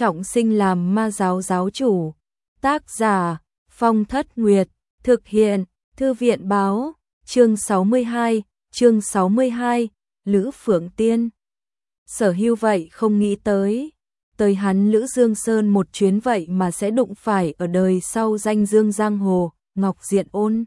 trọng sinh làm ma giáo giáo chủ. Tác giả Phong Thất Nguyệt, thực hiện Thư viện báo, chương 62, Lữ Phượng Tiên. Sở Hưu vậy không nghĩ tới hắn Lữ Dương Sơn một chuyến vậy mà sẽ đụng phải ở đời sau danh dương giang hồ, Ngọc Diện Ôn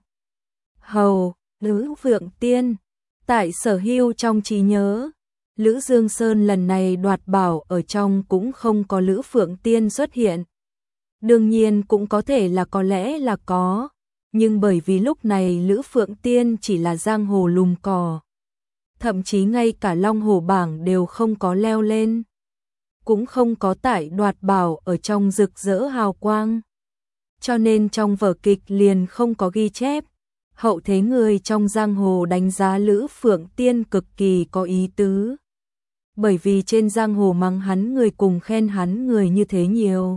hầu, Lữ Phượng Tiên. Tại Sở Hưu trong trí nhớ, Lữ Dương Sơn lần này đoạt bảo ở trong cũng không có Lữ Phượng Tiên xuất hiện. Đương nhiên cũng có thể là có lẽ là có, nhưng bởi vì lúc này Lữ Phượng Tiên chỉ là giang hồ lùm cò. Thậm chí ngay cả Long Hồ bảng đều không có leo lên. Cũng không có tại đoạt bảo ở trong rực rỡ hào quang. Cho nên trong vở kịch liền không có ghi chép. Hậu thế người trong giang hồ đánh giá Lữ Phượng Tiên cực kỳ có ý tứ. Bởi vì trên giang hồ mắng hắn người cùng khen hắn người như thế nhiều.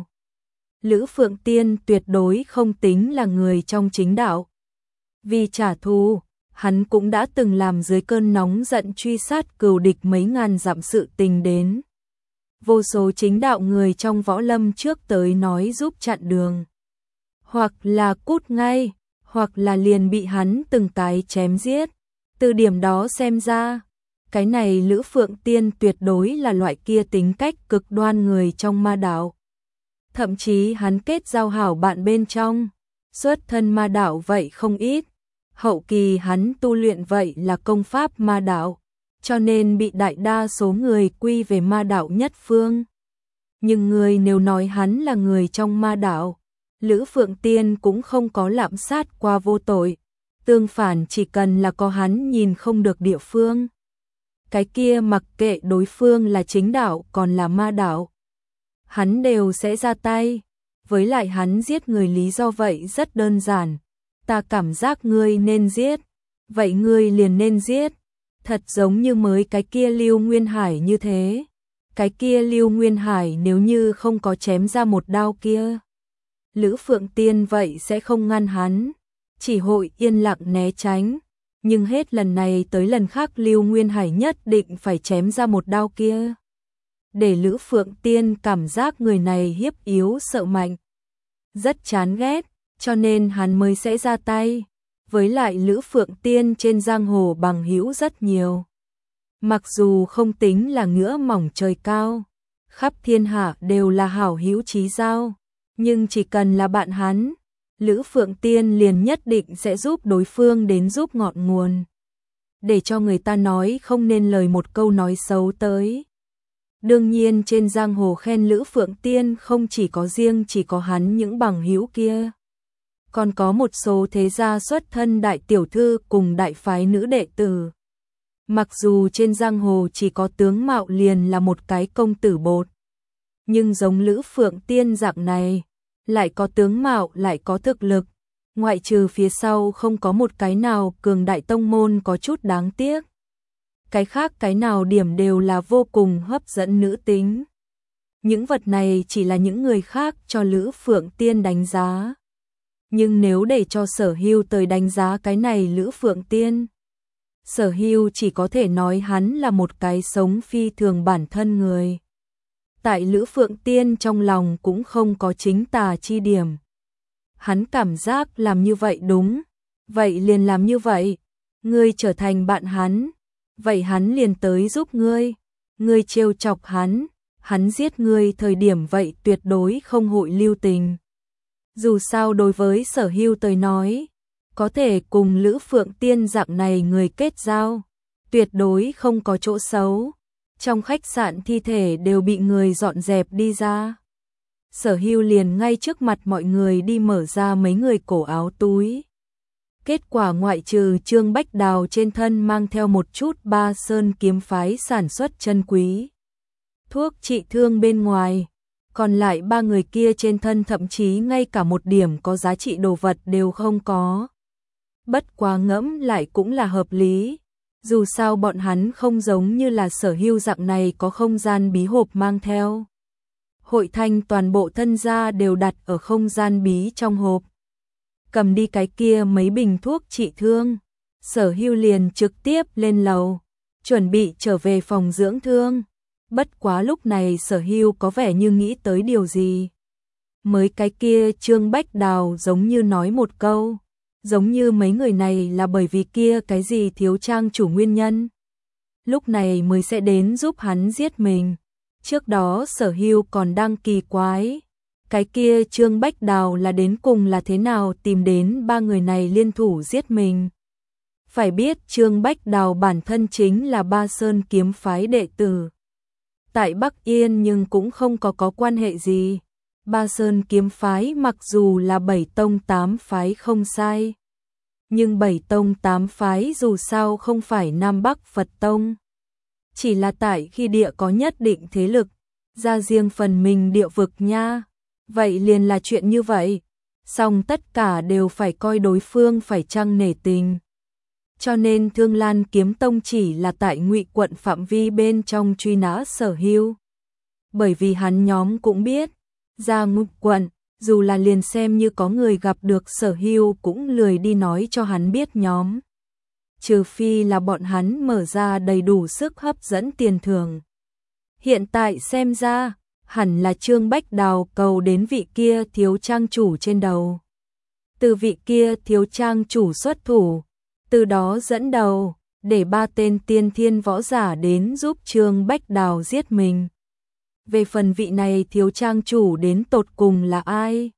Lữ Phượng Tiên tuyệt đối không tính là người trong chính đạo. Vì trả thù, hắn cũng đã từng làm dưới cơn nóng giận truy sát cừu địch mấy ngàn dặm sự tình đến. Vô số chính đạo người trong võ lâm trước tới nói giúp chặn đường. Hoặc là cút ngay, hoặc là liền bị hắn từng cái chém giết. Từ điểm đó xem ra, cái này Lữ Phượng Tiên tuyệt đối là loại kia tính cách cực đoan người trong ma đạo. Thậm chí hắn kết giao hảo bạn bên trong, xuất thân ma đạo vậy không ít. Hậu kỳ hắn tu luyện vậy là công pháp ma đạo, cho nên bị đại đa số người quy về ma đạo nhất phương. Nhưng người nếu nói hắn là người trong ma đạo, Lữ Phượng Tiên cũng không có lạm sát qua vô tội. Tương phản chỉ cần là có hắn nhìn không được địa phương. Cái kia mặc kệ đối phương là chính đạo còn là ma đạo, hắn đều sẽ ra tay. Với lại hắn giết người lý do vậy rất đơn giản. Ta cảm giác ngươi nên giết, vậy ngươi liền nên giết. Thật giống như mới cái kia Lưu Nguyên Hải như thế. Cái kia Lưu Nguyên Hải nếu như không có chém ra một đao kia, Lữ Phượng Tiên vậy sẽ không ngăn hắn, chỉ hội yên lặng né tránh. Nhưng hết lần này tới lần khác Lưu Nguyên Hải nhất định phải chém ra một đao kia. Để Lữ Phượng Tiên cảm giác người này hiếp yếu sợ mạnh, rất chán ghét, cho nên hắn mới sẽ ra tay. Với lại Lữ Phượng Tiên trên giang hồ bằng hữu rất nhiều. Mặc dù không tính là ngửa mỏng trời cao, khắp thiên hạ đều là hảo hữu chí giao, nhưng chỉ cần là bạn hắn, Lữ Phượng Tiên liền nhất định sẽ giúp đối phương đến giúp ngọn nguồn. Để cho người ta nói không nên lời một câu nói xấu tới. Đương nhiên trên giang hồ khen Lữ Phượng Tiên không chỉ có riêng chỉ có hắn những bằng hữu kia. Còn có một số thế gia xuất thân đại tiểu thư cùng đại phái nữ đệ tử. Mặc dù trên giang hồ chỉ có tướng mạo liền là một cái công tử bột, nhưng giống Lữ Phượng Tiên dạng này, lại có tướng mạo lại có thực lực, ngoại trừ phía sau không có một cái nào cường đại tông môn có chút đáng tiếc. Cái khác cái nào điểm đều là vô cùng hấp dẫn nữ tính. Những vật này chỉ là những người khác cho Lữ Phượng Tiên đánh giá. Nhưng nếu để cho Sở Hưu tới đánh giá cái này Lữ Phượng Tiên, Sở Hưu chỉ có thể nói hắn là một cái sống phi thường bản thân người. Tại Lữ Phượng Tiên trong lòng cũng không có chính tà chi điểm. Hắn cảm giác làm như vậy đúng, vậy liền làm như vậy. Ngươi trở thành bạn hắn, vậy hắn liền tới giúp ngươi. Ngươi trêu chọc hắn giết ngươi thời điểm vậy tuyệt đối không hội lưu tình. Dù sao đối với Sở Hưu tới nói, có thể cùng Lữ Phượng Tiên dạng này người kết giao, tuyệt đối không có chỗ xấu. Trong khách sạn thi thể đều bị người dọn dẹp đi ra. Sở Hưu liền ngay trước mặt mọi người đi mở ra mấy người cổ áo túi. Kết quả ngoại trừ Trương Bách Đào trên thân mang theo một chút Ba Sơn kiếm phái sản xuất chân quý thuốc trị thương bên ngoài, còn lại ba người kia trên thân thậm chí ngay cả một điểm có giá trị đồ vật đều không có. Bất quá ngẫm lại cũng là hợp lý. Dù sao bọn hắn không giống như là Sở Hưu dạng này có không gian bí hộp mang theo. Hội Thanh toàn bộ thân gia đều đặt ở không gian bí trong hộp. Cầm đi cái kia mấy bình thuốc trị thương, Sở Hưu liền trực tiếp lên lầu, chuẩn bị trở về phòng dưỡng thương. Bất quá lúc này Sở Hưu có vẻ như nghĩ tới điều gì. Mới cái kia Trương Bách Đào giống như nói một câu, giống như mấy người này là bởi vì kia cái gì thiếu trang chủ nguyên nhân. Lúc này mới sẽ đến giúp hắn giết mình. Trước đó Sở Hưu còn đang kỳ quái, cái kia Trương Bách Đào là đến cùng là thế nào tìm đến ba người này liên thủ giết mình. Phải biết Trương Bách Đào bản thân chính là Ba Sơn kiếm phái đệ tử tại Bắc Yên, nhưng cũng không có quan hệ gì. Ba Sơn kiếm phái mặc dù là 7 tông 8 phái không sai, nhưng 7 tông 8 phái dù sao không phải Nam Bắc Phật tông. Chỉ là tại khi địa có nhất định thế lực, ra riêng phần mình địa vực nha. Vậy liền là chuyện như vậy, song tất cả đều phải coi đối phương phải chăng nể tình. Cho nên Thương Lan Kiếm Tông chỉ là tại Ngụy quận phạm vi bên trong truy nã Sở Hưu. Bởi vì hắn nhóm cũng biết, ra Ngụy quận, dù là liền xem như có người gặp được Sở Hưu cũng lười đi nói cho hắn biết nhóm. Trừ phi là bọn hắn mở ra đầy đủ sức hấp dẫn tiền thưởng. Hiện tại xem ra, hẳn là Trương Bách Đào cầu đến vị kia thiếu trang chủ trên đầu. Từ vị kia thiếu trang chủ xuất thủ, từ đó dẫn đầu, để ba tên tiên thiên võ giả đến giúp Trương Bách Đào giết mình. Về phần vị này thiếu trang chủ đến tột cùng là ai?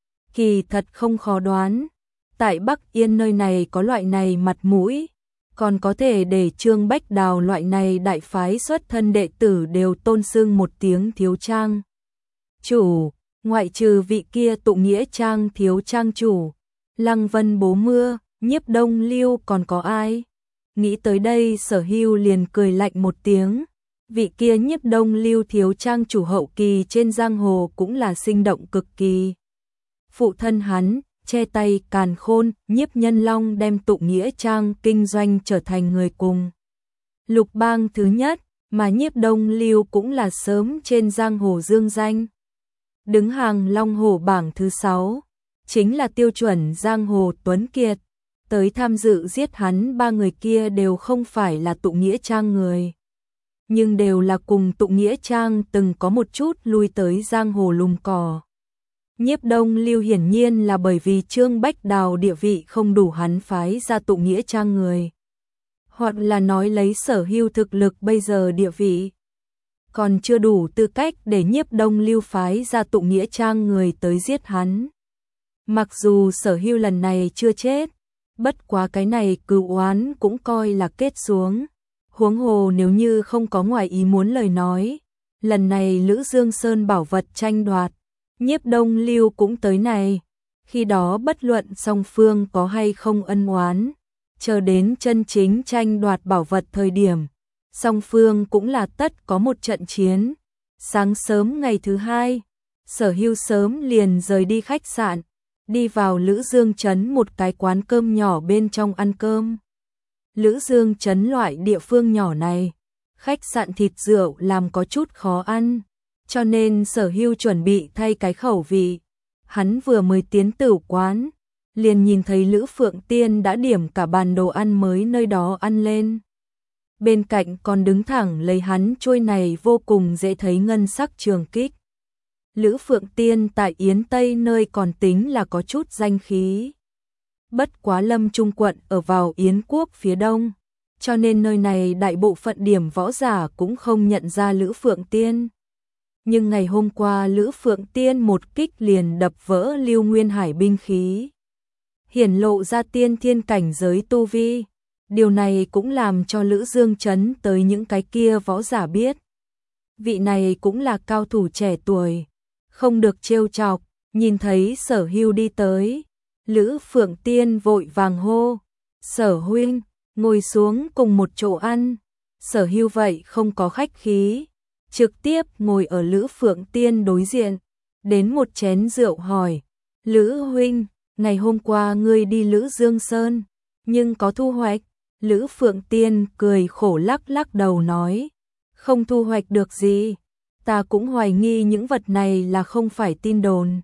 Kỳ thật không khó đoán, tại Bắc Yên nơi này có loại này mặt mũi, còn có thể để Trương Bách Đào loại này đại phái xuất thân đệ tử đều tôn xưng một tiếng thiếu trang chủ, ngoại trừ vị kia tụ nghĩa trang thiếu trang chủ, Lăng Vân Bố Mưa, Nhiếp Đông Lưu còn có ai? Nghĩ tới đây Sở Hưu liền cười lạnh một tiếng, vị kia Nhiếp Đông Lưu thiếu trang chủ hậu kỳ trên giang hồ cũng là sinh động cực kỳ. Phụ thân hắn, che tay càn khôn, Nhiếp Nhân Long đem tụ nghĩa trang kinh doanh trở thành người cùng lục bang thứ nhất, mà Nhiếp Đông Lưu cũng là sớm trên giang hồ dương danh. Đứng hàng Long Hổ bảng thứ 6, chính là tiêu chuẩn giang hồ tuấn kiệt. Tới tham dự giết hắn ba người kia đều không phải là tụ nghĩa trang người, nhưng đều là cùng tụ nghĩa trang từng có một chút lui tới giang hồ lùm cỏ. Nhiếp Đông Lưu hiển nhiên là bởi vì Trương Bách Đào địa vị không đủ hắn phái ra tụ nghĩa trang người, hoặc là nói lấy Sở Hưu thực lực bây giờ địa vị, còn chưa đủ tư cách để Nhiếp Đông Lưu phái ra tụ nghĩa trang người tới giết hắn. Mặc dù Sở Hưu lần này chưa chết, bất quá cái này cừu oán cũng coi là kết xuống. Huống hồ nếu như không có ngoài ý muốn lời nói, lần này Lữ Dương Sơn bảo vật tranh đoạt, Nhiếp Đông Lưu cũng tới này. Khi đó bất luận song phương có hay không ân oán, chờ đến chân chính tranh đoạt bảo vật thời điểm, song phương cũng là tất có một trận chiến. Sáng sớm ngày thứ hai, Sở Hưu sớm liền rời đi khách sạn, đi vào Lữ Dương Trấn một cái quán cơm nhỏ bên trong ăn cơm. Lữ Dương Trấn loại địa phương nhỏ này, khách sạn thịt rượu làm có chút khó ăn, cho nên Sở Hưu chuẩn bị thay cái khẩu vị. Hắn vừa mới tiến tửu quán, liền nhìn thấy Lữ Phượng Tiên đã điểm cả bàn đồ ăn mới nơi đó ăn lên. Bên cạnh còn đứng thẳng lấy hắn chuôi này vô cùng dễ thấy ngân sắc trường kích. Lữ Phượng Tiên tại Yến Tây nơi còn tính là có chút danh khí. Bất quá Lâm Trung quận ở vào Yến quốc phía đông, cho nên nơi này đại bộ phận điểm võ giả cũng không nhận ra Lữ Phượng Tiên. Nhưng ngày hôm qua Lữ Phượng Tiên một kích liền đập vỡ Lưu Nguyên Hải binh khí, hiển lộ ra tiên thiên cảnh giới tu vi. Điều này cũng làm cho Lữ Dương Trấn tới những cái kia võ giả biết, vị này cũng là cao thủ trẻ tuổi, không được trêu chọc. Nhìn thấy Sở Hưu đi tới, Lữ Phượng Tiên vội vàng hô, Sở huynh, ngồi xuống cùng một chỗ ăn. Sở Hưu vậy không có khách khí, trực tiếp ngồi ở Lữ Phượng Tiên đối diện, đến một chén rượu hỏi, Lữ huynh, ngày hôm qua ngươi đi Lữ Dương Sơn, nhưng có thu hoạch? Lữ Phượng Tiên cười khổ lắc lắc đầu nói, không thu hoạch được gì, ta cũng hoài nghi những vật này là không phải tin đồn.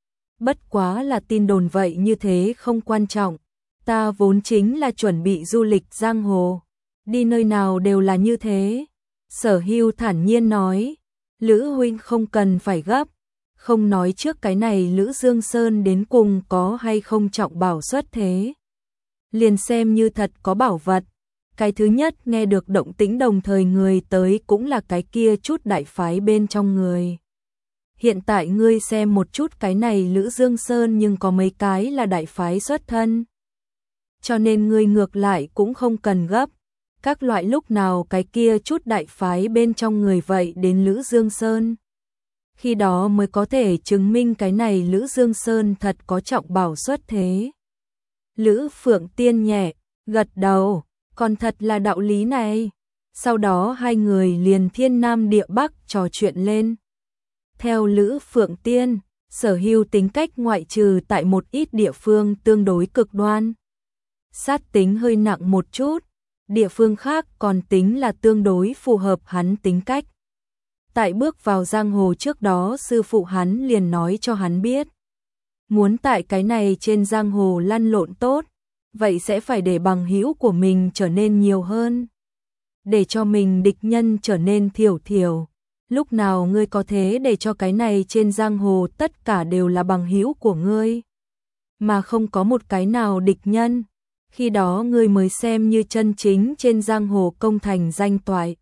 Bất quá là tin đồn vậy như thế không quan trọng, ta vốn chính là chuẩn bị du lịch giang hồ, đi nơi nào đều là như thế. Sở Hưu thản nhiên nói, Lữ huynh không cần phải gấp, không nói trước cái này Lữ Dương Sơn đến cùng có hay không trọng bảo xuất thế. Liền xem như thật có bảo vật, cái thứ nhất nghe được động tĩnh đồng thời người tới cũng là cái kia chút đại phái bên trong người. Hiện tại ngươi xem một chút cái này Lữ Dương Sơn nhưng có mấy cái là đại phái xuất thân. Cho nên ngươi ngược lại cũng không cần gấp. Các loại lúc nào cái kia chút đại phái bên trong người vậy đến Lữ Dương Sơn. Khi đó mới có thể chứng minh cái này Lữ Dương Sơn thật có trọng bảo xuất thế. Lữ Phượng Tiên nhẹ, gật đầu, còn thật là đạo lý này. Sau đó hai người liền thiên nam địa bắc trò chuyện lên. Theo Lữ Phượng Tiên, Sở Hưu tính cách ngoại trừ tại một ít địa phương tương đối cực đoan. Sát tính hơi nặng một chút, địa phương khác còn tính là tương đối phù hợp hắn tính cách. Tại bước vào giang hồ trước đó sư phụ hắn liền nói cho hắn biết. Muốn tại cái này trên giang hồ lăn lộn tốt, vậy sẽ phải để bằng hữu của mình trở nên nhiều hơn. Để cho mình địch nhân trở nên thiểu thiểu. Lúc nào ngươi có thế để cho cái này trên giang hồ tất cả đều là bằng hữu của ngươi, mà không có một cái nào địch nhân, khi đó ngươi mới xem như chân chính trên giang hồ công thành danh toại.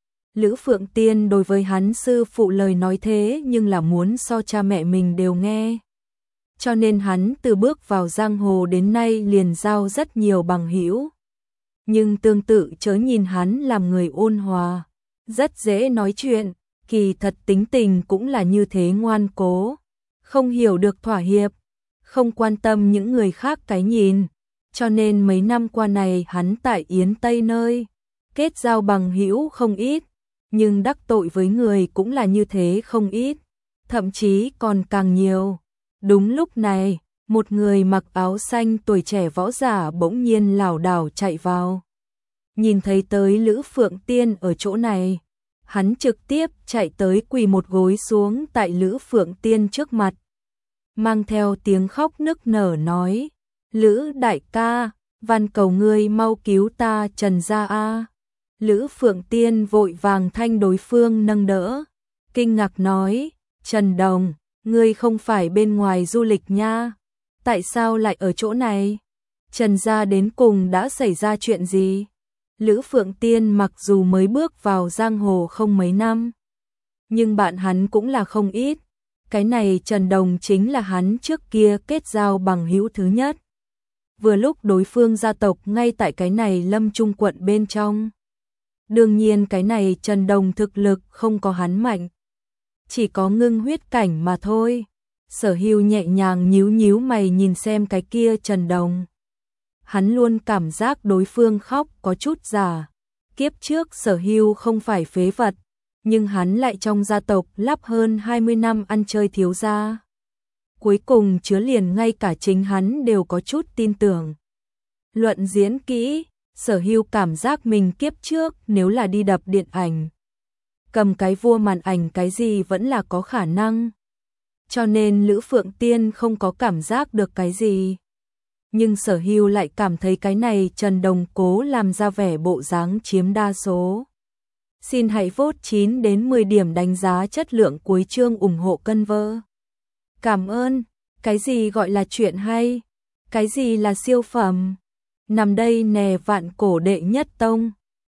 Lữ Phượng Tiên đối với hắn sư phụ lời nói thế nhưng là muốn so cha mẹ mình đều nghe. Cho nên hắn từ bước vào giang hồ đến nay liền giao rất nhiều bằng hữu. Nhưng tương tự chớ nhìn hắn làm người ôn hòa, rất dễ nói chuyện, kỳ thật tính tình cũng là như thế ngoan cố, không hiểu được thỏa hiệp, không quan tâm những người khác cái nhìn. Cho nên mấy năm qua này hắn tại Yến Tây nơi, kết giao bằng hữu không ít, nhưng đắc tội với người cũng là như thế không ít, thậm chí còn càng nhiều. Đúng lúc này, một người mặc áo xanh tuổi trẻ võ giả bỗng nhiên lảo đảo chạy vào. Nhìn thấy tới Lữ Phượng Tiên ở chỗ này, hắn trực tiếp chạy tới quỳ một gối xuống tại Lữ Phượng Tiên trước mặt. Mang theo tiếng khóc nức nở nói, Lữ đại ca, van cầu ngươi mau cứu ta Trần gia a. Lữ Phượng Tiên vội vàng thanh đối phương nâng đỡ, kinh ngạc nói, Trần Đồng, ngươi không phải bên ngoài du lịch nha, tại sao lại ở chỗ này? Trần gia đến cùng đã xảy ra chuyện gì? Lữ Phượng Tiên mặc dù mới bước vào giang hồ không mấy năm, nhưng bạn hắn cũng là không ít. Cái này Trần Đồng chính là hắn trước kia kết giao bằng hữu thứ nhất. Vừa lúc đối phương gia tộc ngay tại cái này Lâm Trung quận bên trong. Đương nhiên cái này Trần Đồng thực lực không có hắn mạnh, chỉ có ngưng huyết cảnh mà thôi. Sở Hưu nhẹ nhàng nhíu nhíu mày nhìn xem cái kia Trần Đồng. Hắn luôn cảm giác đối phương khóc có chút giả. Kiếp trước Sở Hưu không phải phế vật, nhưng hắn lại trong gia tộc lắp hơn 20 năm ăn chơi thiếu gia. Cuối cùng chứa liền ngay cả chính hắn đều có chút tin tưởng. Luận diễn kỹ, Sở Hưu cảm giác mình kiếp trước nếu là đi đập điện ảnh, cầm cái vua màn ảnh cái gì vẫn là có khả năng. Cho nên Lữ Phượng Tiên không có cảm giác được cái gì. Nhưng Sở Hưu lại cảm thấy cái này Trần Đồng cố làm ra vẻ bộ dáng chiếm đa số. Xin hãy vote 9 đến 10 điểm đánh giá chất lượng cuối chương ủng hộ cân vơ. Cảm ơn. Cái gì gọi là chuyện hay? Cái gì là siêu phẩm? Nằm đây nè vạn cổ đệ nhất tông.